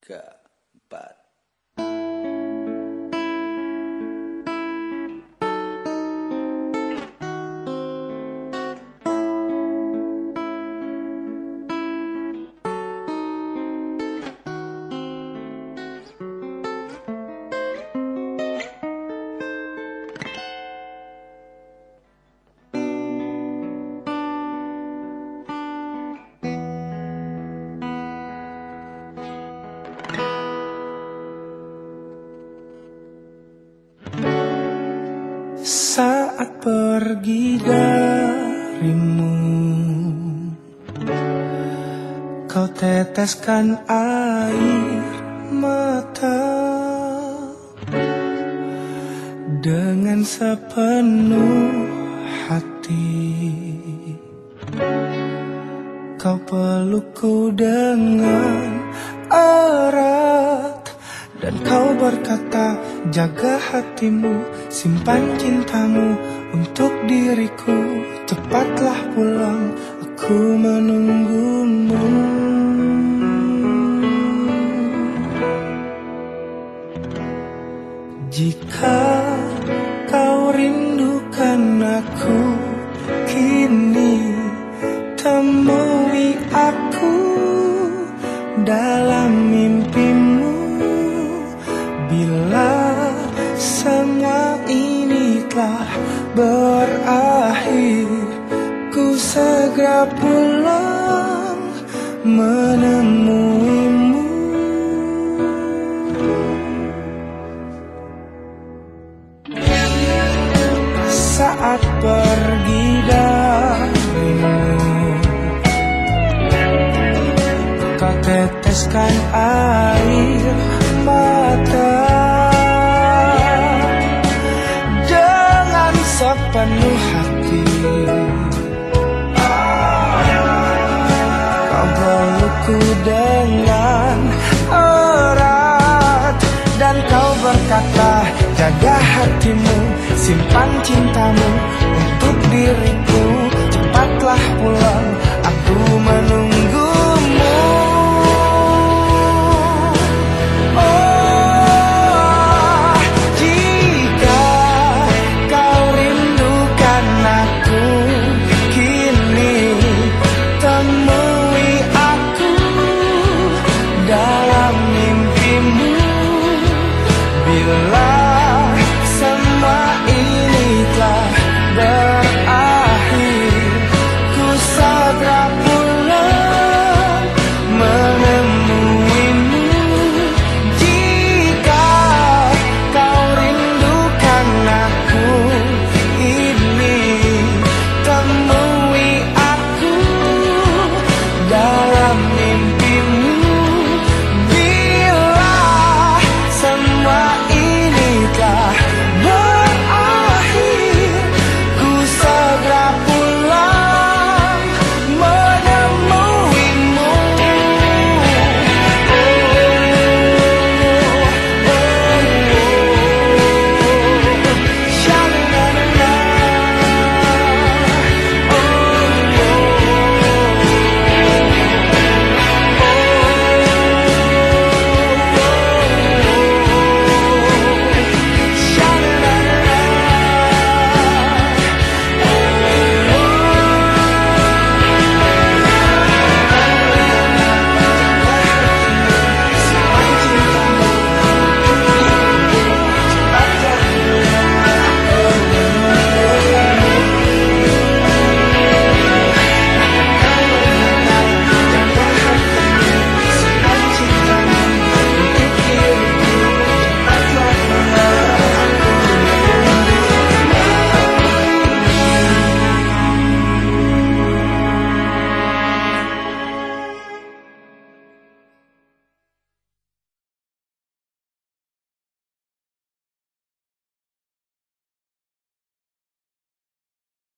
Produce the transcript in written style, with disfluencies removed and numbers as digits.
3, 4. Saat pergi darimu, kau teteskan air mata dengan sepenuh hati. Kau pelukku dengan erat dan kau berkata, jaga hatimu, simpan cintamu untuk diriku. Cepatlah pulang, aku menunggumu. Jika kau rindukan aku kini, temui aku dalam mimpimu. Bila semua ini telah berakhir, ku segera pulang menemuimu. Saat pergi darimu, kau teteskan air mata dengan sepenuh hati. Kau pelukku dengan erat dan kau berkata, jaga hatimu, simpan cintamu untuk diriku. Cepatlah pulang, aku menunggu.